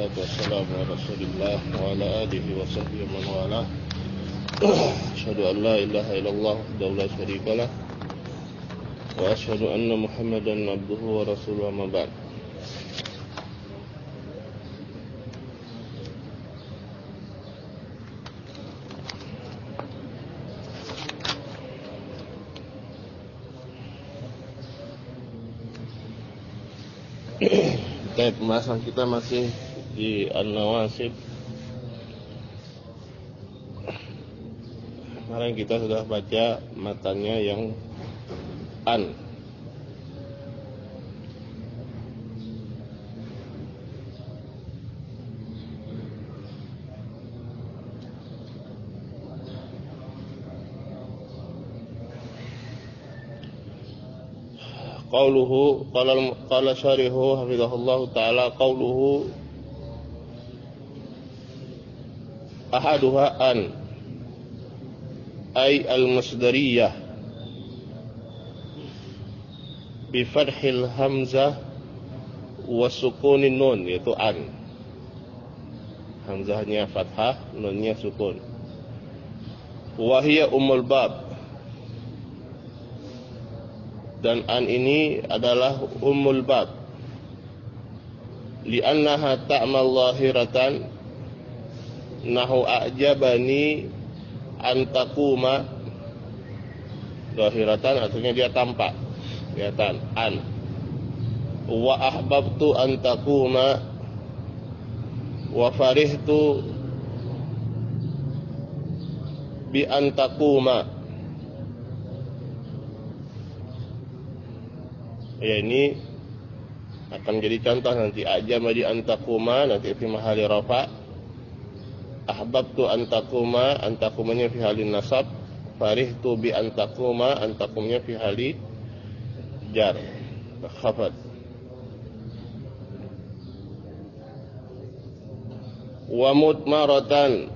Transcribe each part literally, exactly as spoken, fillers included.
wassalatu wassalamu ala rasulillah wa ala alihi wa sahbihi man walah. Asyhadu an la ilaha illallah wahdahu la syarikalah wa asyhadu anna Muhammadan abduhu wa rasuluhu, amma ba'd. Baik, pembahasan kita masih di An-Nawasib. Kemarin kita sudah baca matanya yang an. Qauluhu qala qala syarihu hafizahullahu taala qauluhu ahaduha an ay al-masdariyah bi fathil hamzah wa sukunin nun, yaitu an. Hamzahnya fathah, nunnya sukun. Wa hiya ummul bab, dan an ini adalah ummul bab. Li'annaha ta'mal lahiratan nahu a'jabani antakuma. Lahiratan artinya dia tampak, kelihatan, an. Wa ahbabtu antakuma wa farihtu bi antakuma. Ya, ini akan jadi contoh nanti. Ajama di antakuma, nanti fi mahali rafa. Ahbabtu antakuma, antakumanya fi halin nasab. Farihtu bi antakuma, antakumnya fi hali jar, khafad. Wa mutmaratan,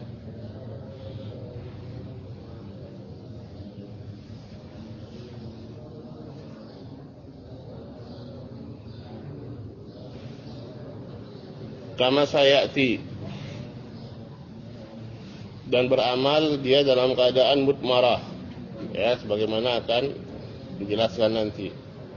kama sayati, dan beramal dia dalam keadaan mutmarah, ya, sebagaimana akan dijelaskan nanti.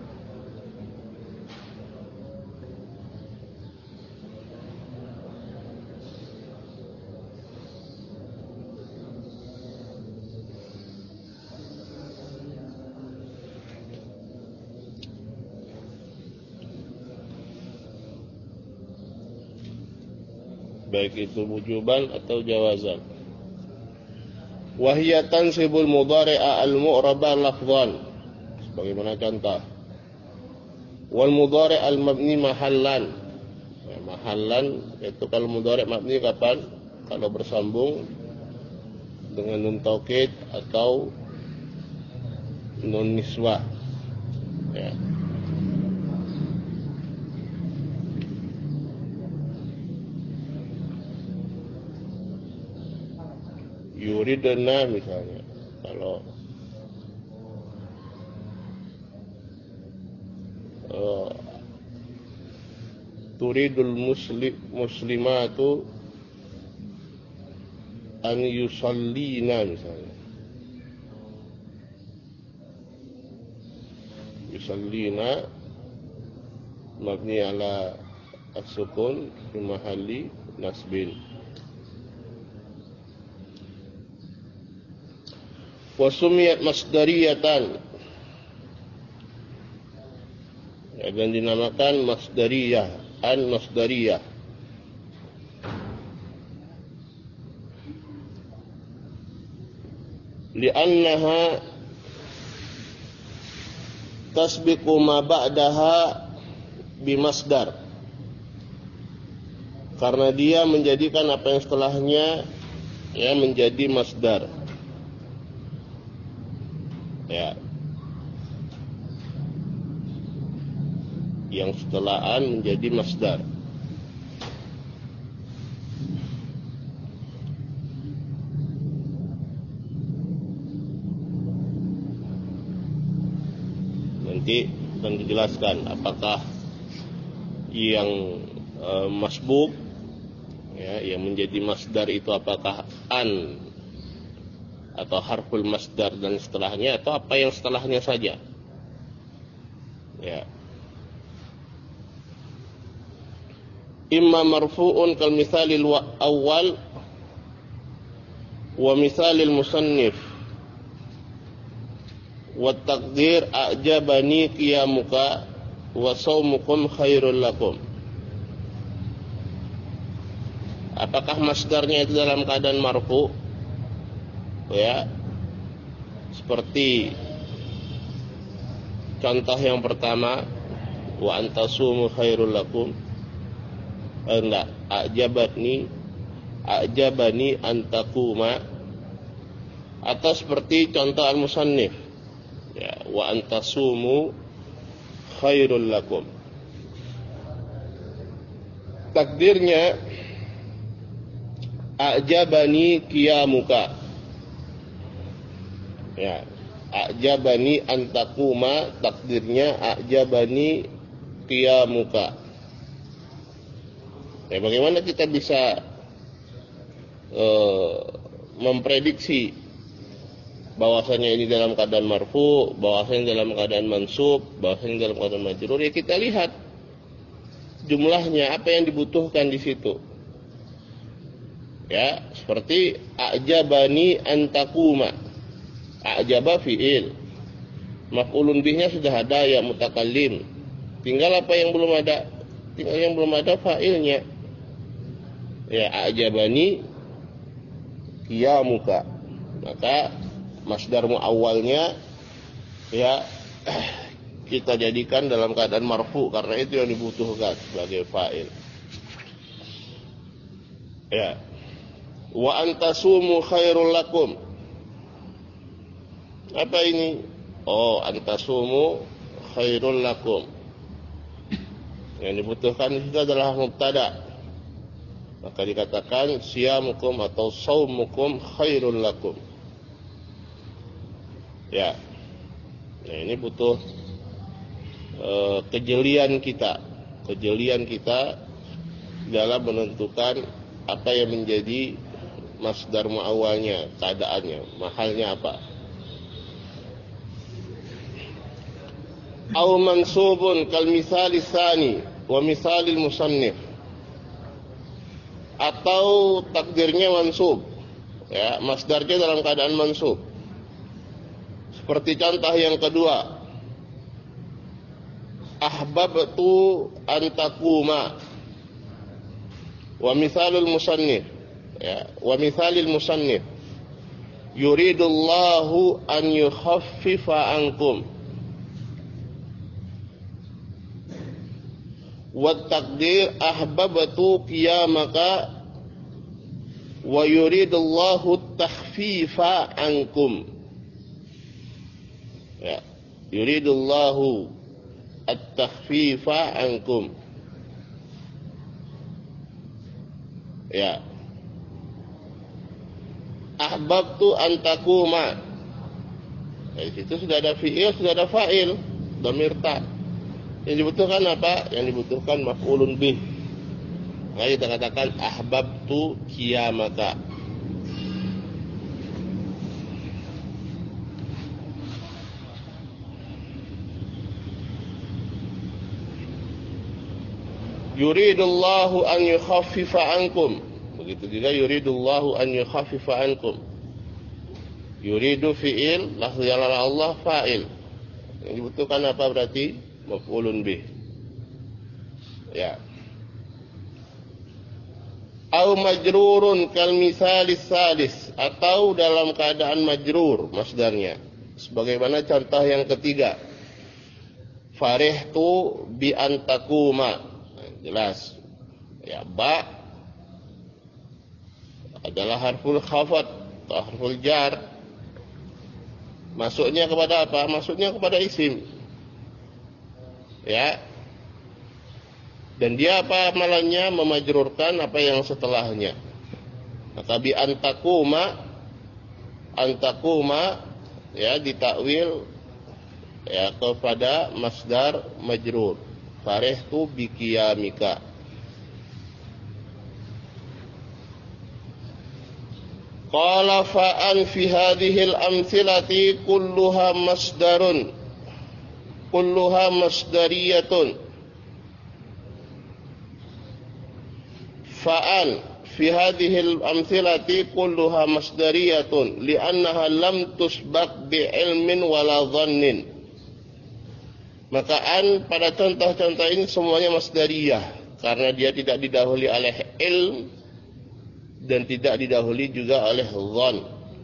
Baik itu wujuban atau jawazan. Wahiyya tansibul mudhari'a al-mu'raba lafdhan, sebagaimana contoh. Wal mudhari' al-mabni mahallan. Ya, mahallan itu kalau mudhari' mabni kapan? Kalau bersambung dengan nun taukid atau nun niswah. Ya. Yuridna misalnya, kalau uh, turidul muslim muslimatu an yusallina misalnya. Yusallina mabni ala as-sukun fi mahalli nasbin. Wasumiyat masdariyatan, ya, dan dinamakan masdariyah, an masdariyah. Li'annaha tasbiqu ma ba'daha bimasdar, karena dia menjadikan apa yang setelahnya, ya, menjadi masdar. Ya, yang setelahan menjadi masdar. Nanti akan dijelaskan apakah yang uh, masbuk, ya, yang menjadi masdar itu apakah an atau harful masdar dan setelahnya, atau apa yang setelahnya saja. Ya. Imma marfu'un kal misalil awal wa misalil musannif wa taqdir a'jabani qiyamuka wa saumukum khairul lakum. Apakah masdarnya itu dalam keadaan marfu? Ya. Seperti contoh yang pertama, wa antasumu khairul lakum. Enggak, a'jabani a'jabani antakuma, atau seperti contoh al-musannif, ya, wa antasumu khairul lakum. Takdirnya a'jabani qiyamuka, ya, a'jabani antakuma, takdirnya a'jabani qiyamuka. Ya, bagaimana kita bisa uh, memprediksi bahwasanya ini dalam keadaan marfu, bahwasanya dalam keadaan mansub, bahwasanya dalam keadaan majrur? Ya, kita lihat jumlahnya, apa yang dibutuhkan di situ. Ya, seperti a'jabani antakuma. A'jaba fi'il, maf'ulun bihnya sudah ada, ya mutakallim. Tinggal apa yang belum ada? Tinggal yang belum ada fa'ilnya. Ya, a'jabani qiyamuka. Maka masdarmu awalnya, ya, kita jadikan dalam keadaan marfu, karena itu yang dibutuhkan sebagai fa'il. Ya. Wa antasumu khairul lakum. Apa ini? Oh, antasumu khairul lakum. Yang dibutuhkan itu adalah mubtada. Maka dikatakan siyamukum atau saumukum khairul lakum. Ya. Nah, ini butuh uh, kejelian kita, kejelian kita dalam menentukan apa yang menjadi masdar muawwalnya, keadaannya, mahalnya apa. Au mansubun kal misali tsani wa misalil musannif. Atau takdirnya mansub, ya, masdarnya dalam keadaan mansub. Seperti contoh yang kedua, ahbabtu an takuma, wa misalul musannif, ya, wa misalil musannif, yuridullahu an yukhaffifa ankum. Wa taqdir ahbabtu qiyamaka wa yuridullahu takhfifa ankum. Ya, yuridullahu at-takhfifa ankum. Ya. Ahbabtu an takuma. Ya, di situ sudah ada fi'il, sudah ada fa'il, dhamir ta. Yang dibutuhkan apa? Yang dibutuhkan maf'ulun bih. Maka kita katakan ahbabtu qiyamaka. Yuridullahu an yukhaffifa ankum. Begitu juga yuridullahu an yukhaffifa ankum. Yuridu fi'il, lafzi Allah fa'il. Yang dibutuhkan apa berarti? Maf'ulun bih. Ya. Au majrurun kal misalis salis, atau dalam keadaan majrur masdarnya. Sebagaimana contoh yang ketiga. Farihtu bi antakuma. Jelas. Ya, ba adalah harful khafat atau harful jar. Masuknya kepada apa? Masuknya kepada isim. Ya. Dan dia apa amalannya? Memajrurkan apa yang setelahnya. Maka bi antakuma, antakuma, ya, ditakwil, ya, kepada masdar majrur. Farihtu bi qiyamika. Qala fa'an fi hadhil amthilati kulluha masdarun kulluha masdariyatun. Fa'an fi hadhil amthilati kulluha masdariyatun li'annaha lam tusbaq bi ilmin wala dhannin. Maka an pada contoh-contoh ini semuanya masdariyah karena dia tidak didahului oleh ilm dan tidak didahului juga oleh dhann.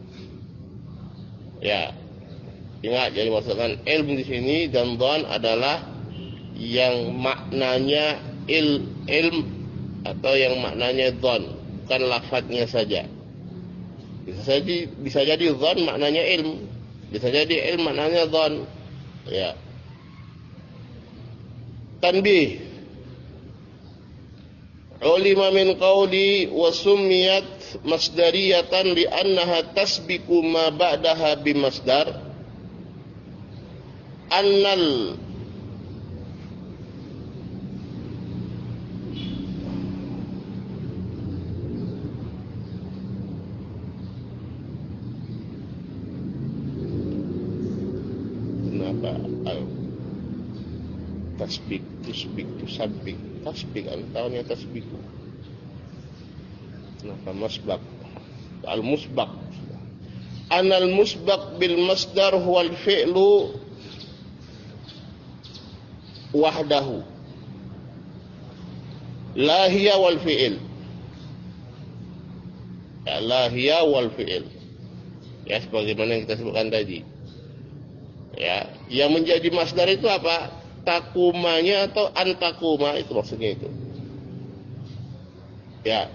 Ya. Ingat, jadi maksudkan ilm di sini dan dhann adalah yang maknanya il, ilm atau yang maknanya dhann, bukan lafadznya saja. Bisa jadi bisa jadi dhann maknanya ilm, bisa jadi ilm maknanya dhann. Ya. Tanbih. Ulima min qawli wa summiyat masdariyatan li'annaha tasbiqu ma ba'daha bimasdar annal kenapa al tasbik tusbik tusabik tasbik antawanya tasbik kenapa masbak al musbak anal musbak bil masdar huwal fi'lu wahdahu la hiya wal fi'il ya, la hiya wal fi'il ya sebagaimana yang kita sebutkan tadi ya yang menjadi masdar itu apa takumanya atau antakuma itu maksudnya itu ya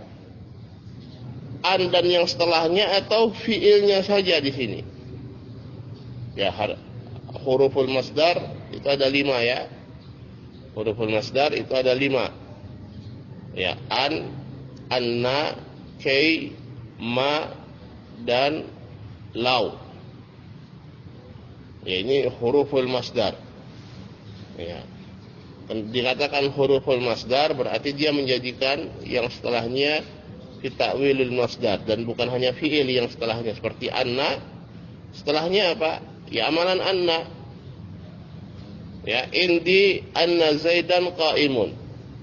an dan yang setelahnya atau fiilnya saja di sini ya huruful masdar itu ada lima ya huruful masdar itu ada lima ya an anna kay ma dan lau ya ini huruful masdar. Ya. Dikatakan huruful masdar berarti dia menjadikan yang setelahnya fitakwilul masdar dan bukan hanya fiil yang setelahnya seperti anna setelahnya apa ya amalan anna ya indi anna zaidan qaimun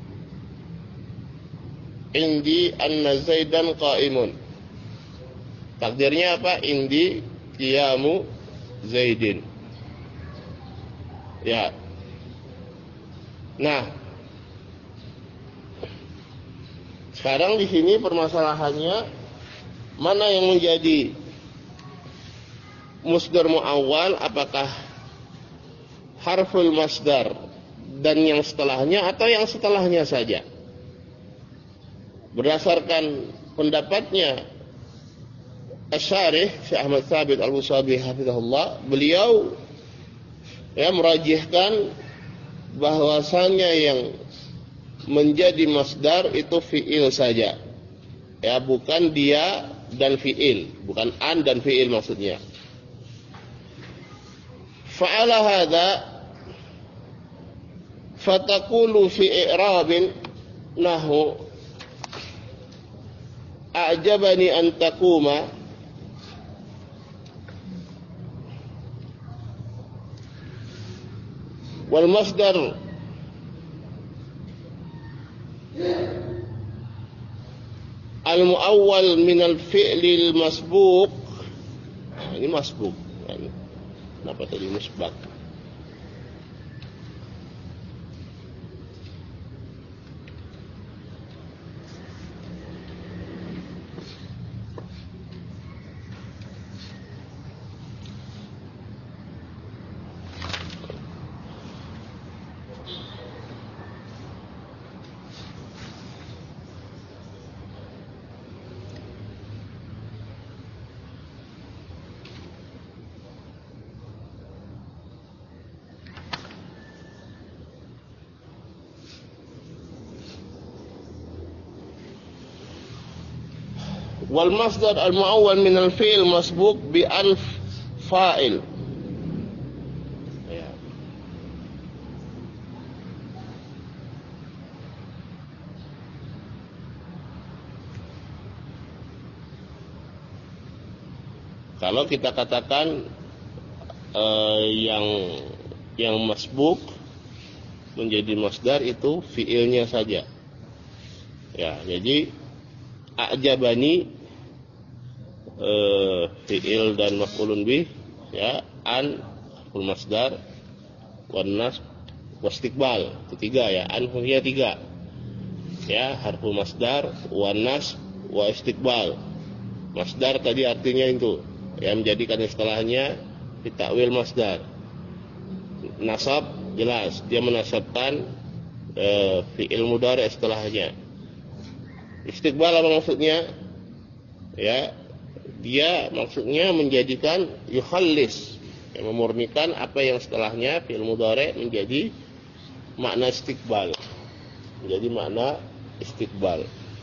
indi anna zaidan qaimun takdirnya apa indi qiyamu zaidin ya. Nah, sekarang di sini permasalahannya mana yang menjadi masdar muawwal, apakah harful masdar dan yang setelahnya atau yang setelahnya saja? Berdasarkan pendapatnya Asy-Syarih Syekh Ahmad Tsabit Al-Musabi hafizahullah, beliau ya merajihkan bahwasannya yang menjadi masdar itu fiil saja. Ya, bukan dia dan fiil, bukan an dan fiil maksudnya. Fa'ala hadza fataqulu fi i'rabin nahu a'jabani an taquma wal masdar al muawwal min al fi'li al masbuq. Nah, ini masbuq kan? Kenapa tadi musbaq? Wal masdar al muawwal min al fi'il masbuq bi alf fa'il. Ya. Kalau kita katakan uh, yang yang masbuk menjadi masdar itu fiilnya saja. Ya, jadi a'jabani uh, fiil dan maf'ulun bih, ya, an harful masdar, wan nasb, wastiqbal. Itu tiga ya, an punya tiga. Ya, harful masdar, wan nasb, wa istiqbal. Masdar tadi artinya itu, yang menjadikan istilahnya ditakwil masdar. Nasab jelas, dia menasabkan uh, fiil mudhari setelahnya. Istiqbal apa maksudnya? Ya, dia maksudnya menjadikan yukhallis, yang memurnikan apa yang setelahnya fiil mudhari menjadi makna istiqbal. Menjadi makna istiqbal.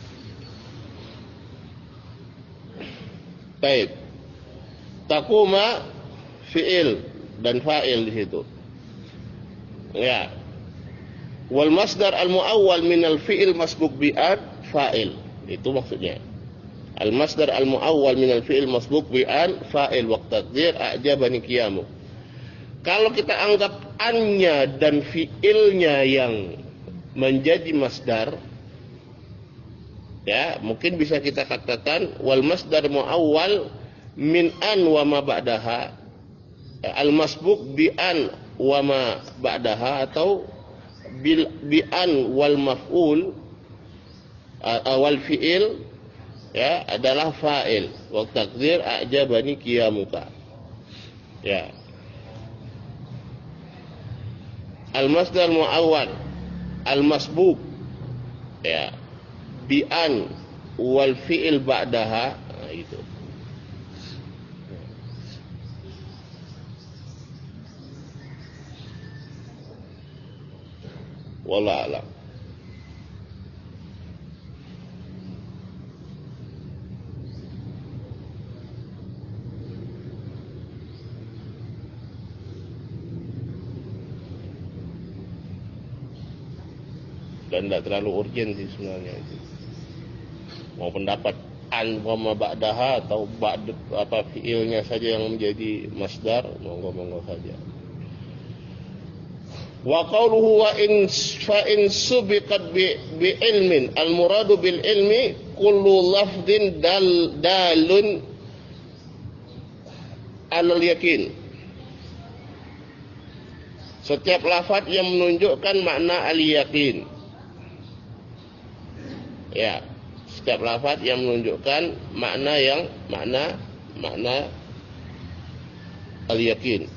Baik. Taquma fiil dan fa'il di situ. Ya. Wal masdar al muawwal min al fi'il masbuk bi an fa'il. Itu maksudnya. Al masdar al muawwal min al fi'il masbuk bi an fa'il wa taqdir a'jabani qiyamu. Kalau kita anggap annya dan fi'ilnya yang menjadi masdar, ya, mungkin bisa kita katakan wal masdar muawwal min an wa ma ba'daha, al masbuk bi an wa ma ba'daha, atau bil bi an wal maf'ul awal fi'il, ya, adalah fa'il wa taqdir a'jabani qiyamuka. Ya, al masdar muawwal al masbuk, ya, bi an wal fi'il ba'daha, nah, itu. Wallahu a'lam. Dan tidak terlalu urgent sih sebenarnya itu. Mau pendapat an wa ma ba'daha atau ba'd apa fiilnya saja yang menjadi masdar, monggo-monggo saja. Wa qawluhu wa in fa in subiqat bi, bi ilmin, al muradu bil ilmi kullu lafdin dal dalun alal yakin. Setiap lafaz yang menunjukkan makna al yakin. Ya, setiap lafaz yang menunjukkan makna yang makna makna al yakin.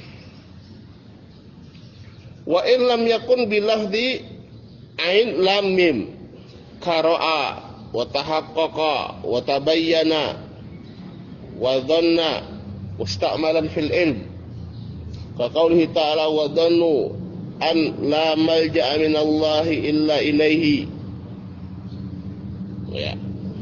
Wa in lam yakun bilahdi ain lam mim qara'a wa tahaqqaqa wa tabayyana wa dhanna musta'malan fil ilm, ka qaulihi ta'ala wa dhannu an la malja'a min Allah illa ilaihi. Ya,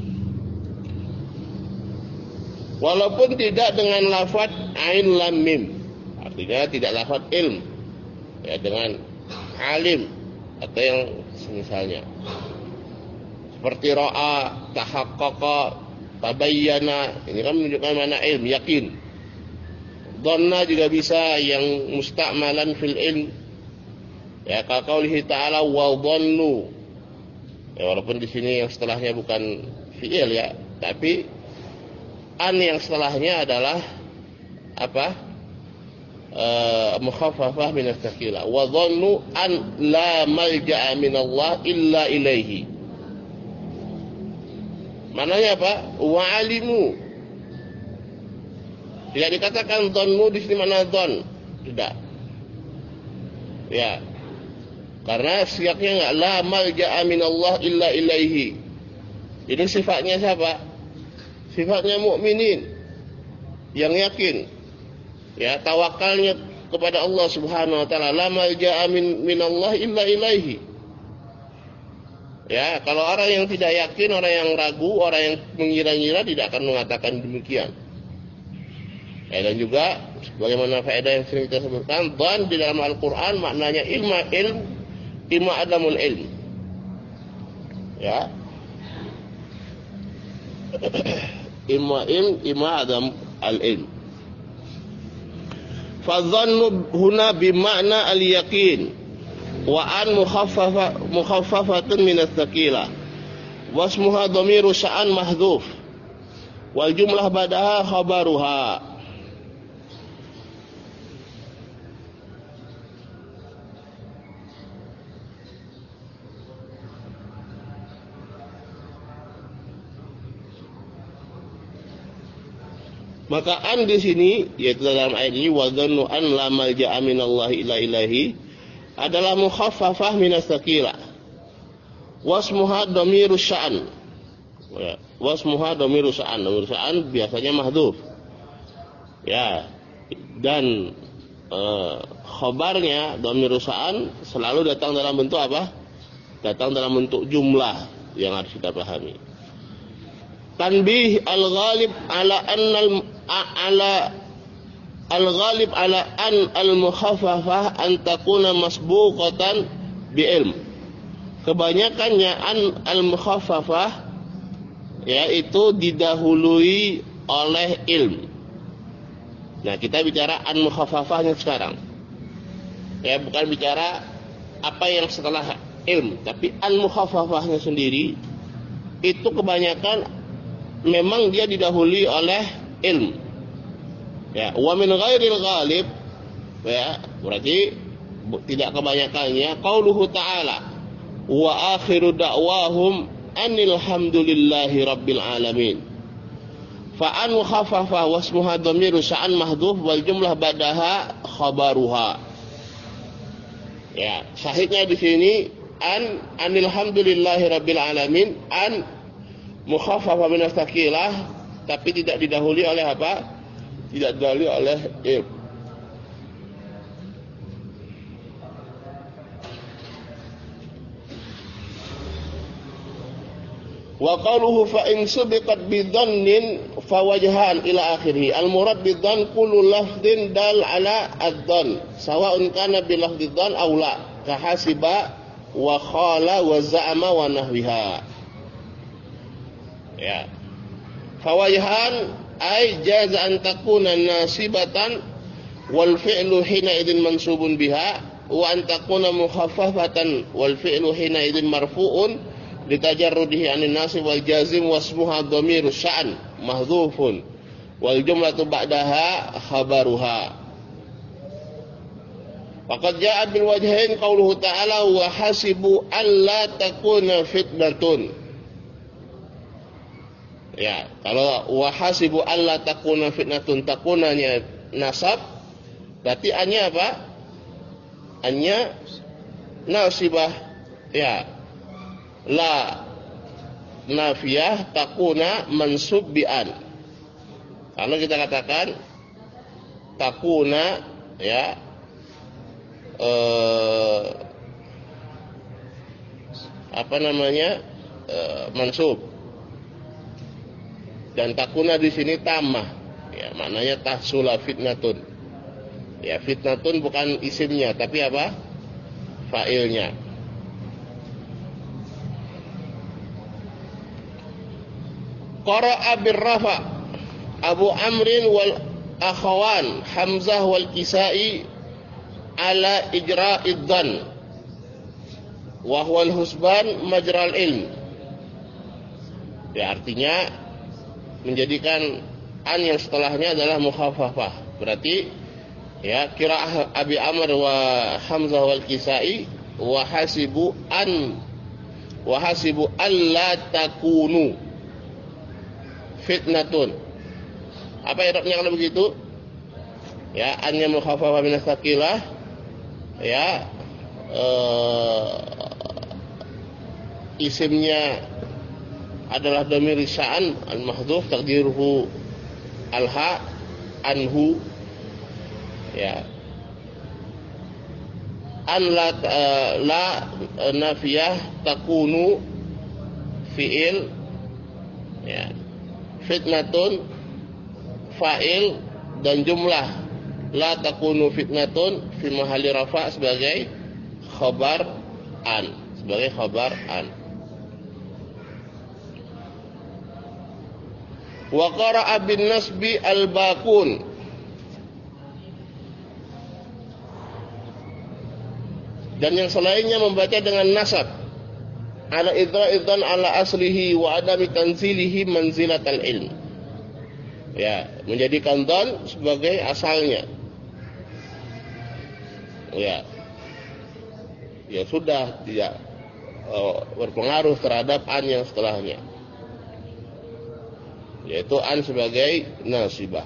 walaupun tidak dengan lafaz ain lam mim, artinya tidak lafaz ilm, ya, dengan alim atau yang semisalnya, seperti ra'a, tahaqqaqa, tabayyana, ini kan menunjukkan mana ilm, yakin. Dhanna juga bisa yang musta'malan fil ilm, ya, ka qaulihi ta'ala wa dhannu, ya, walaupun di sini yang setelahnya bukan fi'il, ya, tapi an yang setelahnya adalah apa? Uh, mukhaffafah min as-sakila. Wa dhannu an la malja'a min Allah illa ilaihi. Mananya apa? Wa alimu. Tidak dikatakan dhannu di sini mana dhann. Tidak. Ya. Karena siapnya enggak la malja'a min Allah illa ilaihi. Ini sifatnya siapa? Sifatnya mukminin yang yakin. Ya, tawakalnya kepada Allah Subhanahu wa taala. La malja'a min minallah illa ilaihi. Ya, kalau orang yang tidak yakin, orang yang ragu, orang yang mengira-ngira tidak akan mengatakan demikian. Ya, dan juga bagaimana faedah yang sering kita sebutkan, dhan di dalam Al-Qur'an maknanya ilma ilm, ilma adamul ilm. Ya. Ilma ilm, ilma adam al-ilm. Fadhannu huna bima'na al-yaqin wa an mukhaffafa mukhaffafatun min ats-tsaqila wasmuha dhamiru sya'an mahdhuf wal jumlah ba'daha khabaruha. Maka an di sini, yaitu dalam ayat ini, wa dhannu an la malja'a minallahi illa ilaihi, adalah mukhaffafah minas tsaqila. Wasmuha dhamiru sya'an. Wasmuha dhamiru sya'an. Dhamiru sya'an biasanya mahdhuf. Ya. Dan uh, khabarnya dhamiru sya'an selalu datang dalam bentuk apa? Datang dalam bentuk jumlah yang harus kita pahami. Tanbih al-ghalib ala annal ala al-ghalib ala an al-mukhaffafah an takuna masbuqatan bi ilm. Kebanyakannya an al-mukhaffafah yaitu didahului oleh ilm. Nah, kita bicara an mukhaffafahnya sekarang. Ya, bukan bicara apa yang setelah ilm, tapi an mukhaffafahnya sendiri itu kebanyakan memang dia didahului oleh ilm. Ya, wa min ghairil ghalib, ya, berarti tidak kebanyakannya qauluhu ta'ala wa akhiru da'wahum anil hamdulillahi rabbil alamin. Fa an mukhaffafa wasmuha dhamiru sya'an mahdhuf wal jumlah ba'daha khabaruha. Ya, syahidnya di sini an anil hamdulillahi rabbil alamin, an mukhaffafa minas tsaqilah, tapi tidak didahului oleh apa? Tidak didahului oleh ilm. Wa qaluhu fa in subiqat bi dhannin fa wajhan ila akhirih. Al murad bi dhann kullu lafdhin dal ala ad-dhann sawa'un kana bi lafdhi dhann aw la, ka hasiba wa khala wa za'ama wa nahwiha. Ya. Fawajhan ay jaza an takuna nasibatan wal fi'lu hina idin mansubun biha wa an takuna mukhaffafatan wal fi'lu hina idin marfu'un litajarrudihi anin nasib wal jazim wasmuha dhamiru sya'an mahdhufun wal jumlatu ba'daha khabaruha. Faqad ja'a bil wajhain qauluhu ta'ala wa hasibu alla takuna fitnatun. Ya, kalau wahasibu alla takuna fitnatun, takunanya nasab, berarti annya apa? Annya nasibah. Ya. La nafiyah takuna mansub bi an. Kalau kita katakan takuna, ya, eh, apa namanya? Eh, mansub. Dan takuna di sini tamah, ya, maknanya tahsula fitnatun. Ya, fitnatun bukan isimnya, tapi apa? Fa'ilnya. Qara'a birrafa Abu Amrin wal akhawan Hamzah wal Kisai ala ijra'id dhann wa huwa al-husban majral ilm. Ya, artinya menjadikan an yang setelahnya adalah mukhaffafah. Berarti ya, qiraah Abi Amr wa Hamzah wal Kisai wa hasibu an wa hasibu alla takunu fitnatun. Apa i'rabnya kalau begitu? Ya, annya mukhaffafah minas tsaqilah, ya, eh, isimnya adalah dhamir sya'an al-mahdhuf taqdiruhu al-ha anhu, ya. An la, uh, la nafiyah takunu fi'il, ya. Fitnatun fa'il dan jumlah la takunu fitnatun fi mahalli rafa' sebagai khabar an, sebagai khabar an. Wa qara'a bin nasbi al-baqun. Dan yang selainnya membaca dengan nasab. Ala idra-idran ala aslihi wa adami tanzilihi manzilatal ilm. Ya, menjadikan dhan sebagai asalnya. Ya. Ya sudah tidak uh, berpengaruh terhadap an yang setelahnya. Yaitu an sebagai nasibah.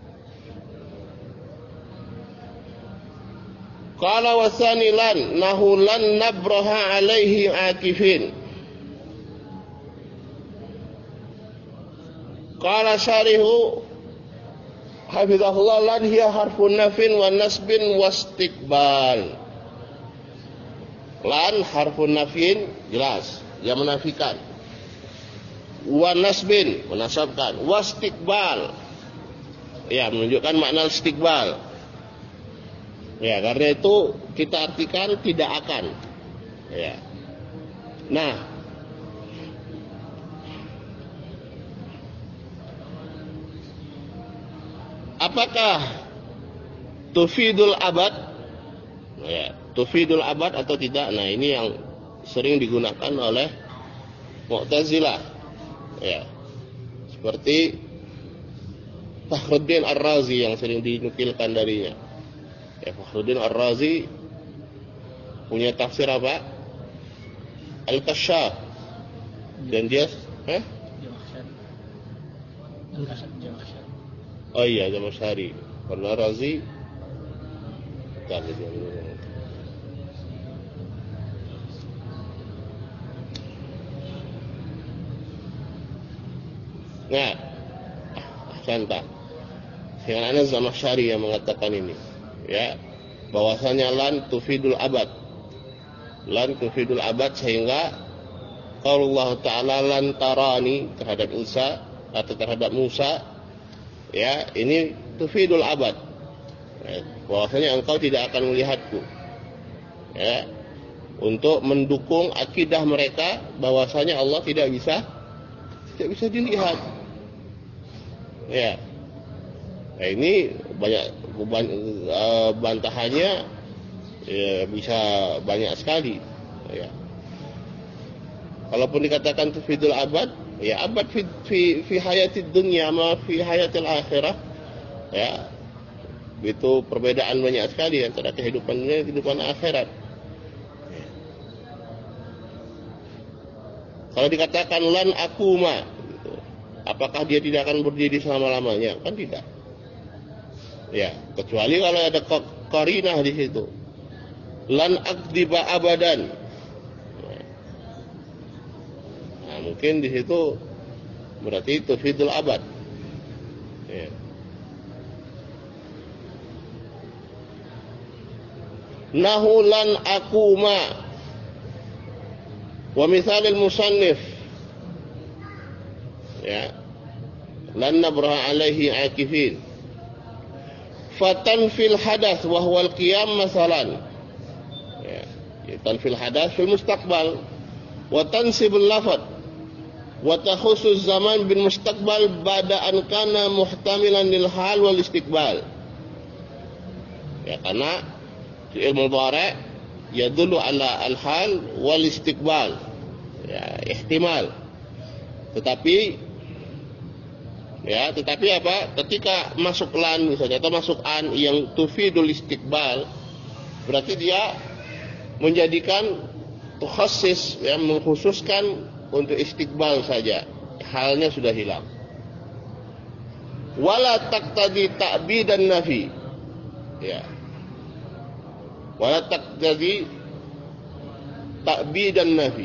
Qala wasani lan nahu lan nabraha alaihi akifin. Qala syarihu hafizahullah lan hiya harfun nafin wa nasbin wastiqbal. Lan harfun nafin jelas, yang menafikan. Wa nasbin menasabkan, wastiqbal ya menunjukkan makna istiqbal. Ya, karena itu kita artikan tidak akan. Ya. Nah, apakah tufidul abad? Ya, tufidul abad atau tidak? Nah, ini yang sering digunakan oleh Mu'tazilah. Ya. Seperti Fakhruddin Ar-Razi yang sering dinukilkan darinya. Ya, Fakhruddin Ar-Razi punya tafsir apa? Al-Kashaf. Dan dia eh? Oh iya, Jamasyari. Kalau Ar-Razi kan dia. Nah, contoh. Dengan Anas Zamakhsyari yang mengatakan ini, ya, bahwasanya lan tufidul abad, lan tufidul abad sehingga qaulullah ta'ala lan tarani terhadap Isa atau terhadap Musa, ya, ini tufidul abad, ya, bahwasanya engkau tidak akan melihatku, ya, untuk mendukung akidah mereka bahwasanya Allah tidak bisa tidak bisa dilihat. Ya, nah, ini banyak bantahannya, ya, bisa banyak sekali. Ya. Kalaupun dikatakan tufidul abad, ya abad fi fi, fi hayatid dunya ma fi hayatil akhirah. Ya, itu perbedaan banyak sekali antara kehidupan dunia dan kehidupan akhirat. Ya. Kalau dikatakan lan akuma, gitu, apakah dia tidak akan berdiri selama-lamanya? Kan tidak. Ya, kecuali kalau ada qarinah di situ. Lan akdiba abadan. Nah, mungkin di situ berarti tufidul abad. Ya. Nahu lan akuma. Wa mithalil musannif. Ya. Lan nabraha alaihi akifin. Fatan fil hadath wa huwa al-qiyam masalan. Ya, tanfil hadath fil mustaqbal wa tansibul lafad wa takhussu zaman bil mustaqbal ba'da an kana muhtamilan lil hal wal istiqbal. Ya, karena fi'il mudhari' yadullu ala al-hal wal istiqbal. Ya, ihtimal. Tetapi ya, tetapi apa? Ketika masuk lan misalnya atau masuk an yang tufidul istiqbal, berarti dia menjadikan tukhassis, yang mengkhususkan untuk istiqbal saja. Halnya sudah hilang. Wala taqtadi ta'bidan nafi. Ya. Wala taqtadi ta'bidan nafi.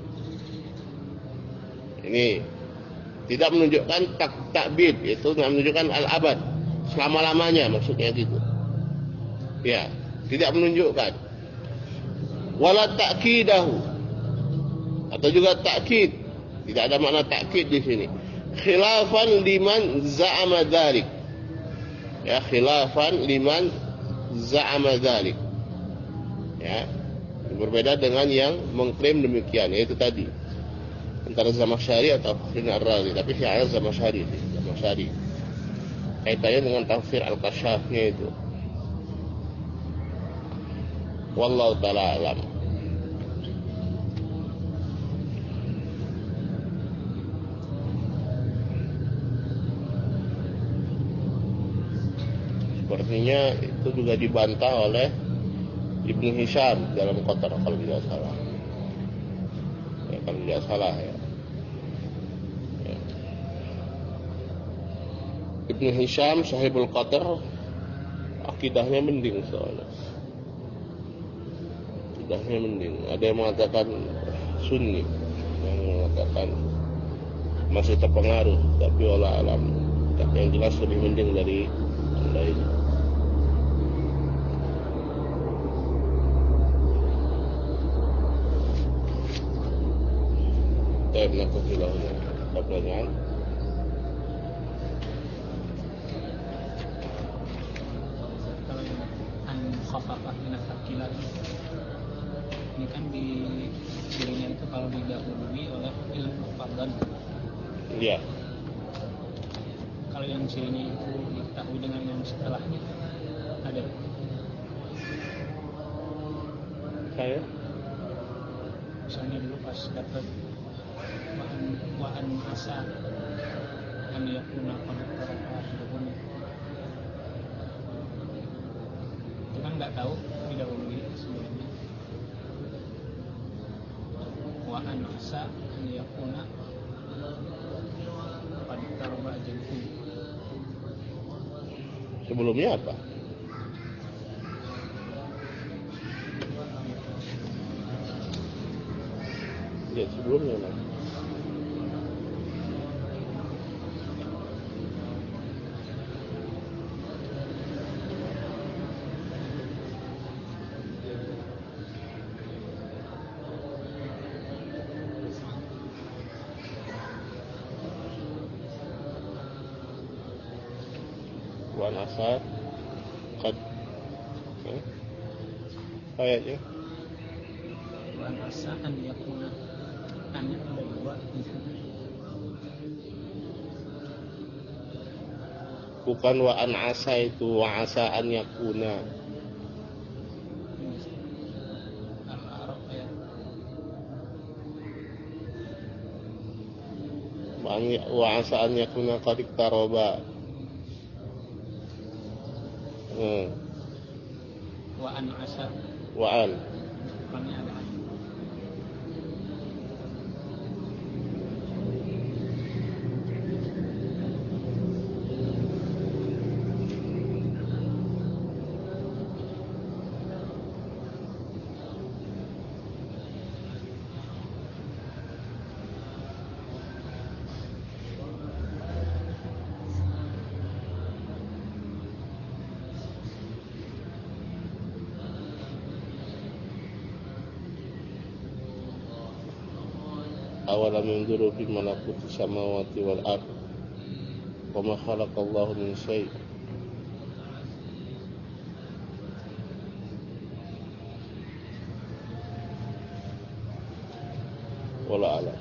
Ini tidak menunjukkan tak takbid, itu menunjukkan al-abad, selama-lamanya, maksudnya gitu. Ya, tidak menunjukkan. Wala ta'kidahu, atau juga takkid, tidak ada makna takkid di sini. Khilafan liman za'ama dzalik. Ya, khilafan liman za'ama dzalik. Ya, berbeda dengan yang mengklaim demikian, yaitu tadi. antara Zamakhsyari atau Fakhruddin Ar-Razi, tapi syiar Zamakhsyari, Zamakhsyari. Kaitannya dengan tafsir Al-Kasyafnya itu. Wallahu ta'ala alam. Sepertinya itu juga dibantah oleh Ibnu Hisham dalam Qatar kalau tidak salah. Ya, kalau tidak salah ya. ya. Ibnu Hisham Sahibul Qatar akidahnya mending soalnya. Akidahnya mending. Ada yang mengatakan Sunni, yang mengatakan masih terpengaruh, tapi wallahu alam. Tapi yang jelas lebih mending dari anda ini. Baik, nakut ilahnya. Ada pertanyaan? Kalau yang an-khafafah minat akilah ini kan di cirinya itu kalau didahului oleh ilmu fardhan. Iya. Kalau yang cirinya itu diketahui dengan yang setelahnya ada. Saya? Misalnya dulu pas dapat wa'an wa'an asa an yakuna qadar akhirun, itu kan nggak tahu didahului sebelumnya. Wa'an asa an yakuna qadar akhirun, sebelumnya apa? Ya sebelumnya lah. Wan asar qad eh? ayatnya wa'an asa an yakuna, annya ada dua di sini. bukan wa an asa, itu wa asa an yakuna. Al-A'raf ya. Wa asa an yakuna qad iqtaraba. Hmm. Wa'an asa, Wa an depannya ada an. awalam yanzuru fi malakuti samawati wal ard wa ma khalaqallahu min syai'. Wala ala.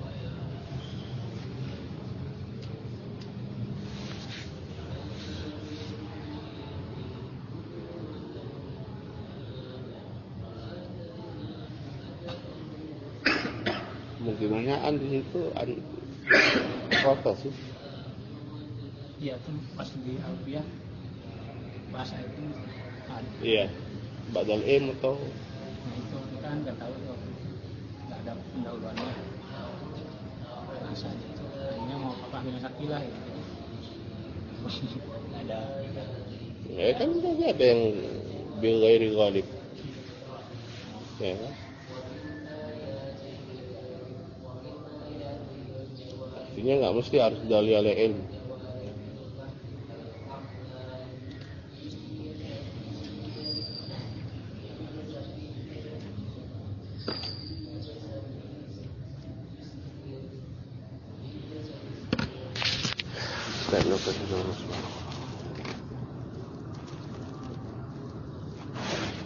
Mungkin an di situ an kota sih. Iya tuh pas di Alfiah bahasa itu ada. Iya. Badal im atau Nah itu kita kan nggak tahu tuh, nggak ada pendahuluannya. Bahasa itu akhirnya mau apa dengan sakilah ya. Ada. ya kan tidak ada yang bil ghairi ghalib. Ya kan? Artinya nggak mesti harus dalil oleh ilmu. Kita lakukan dulu.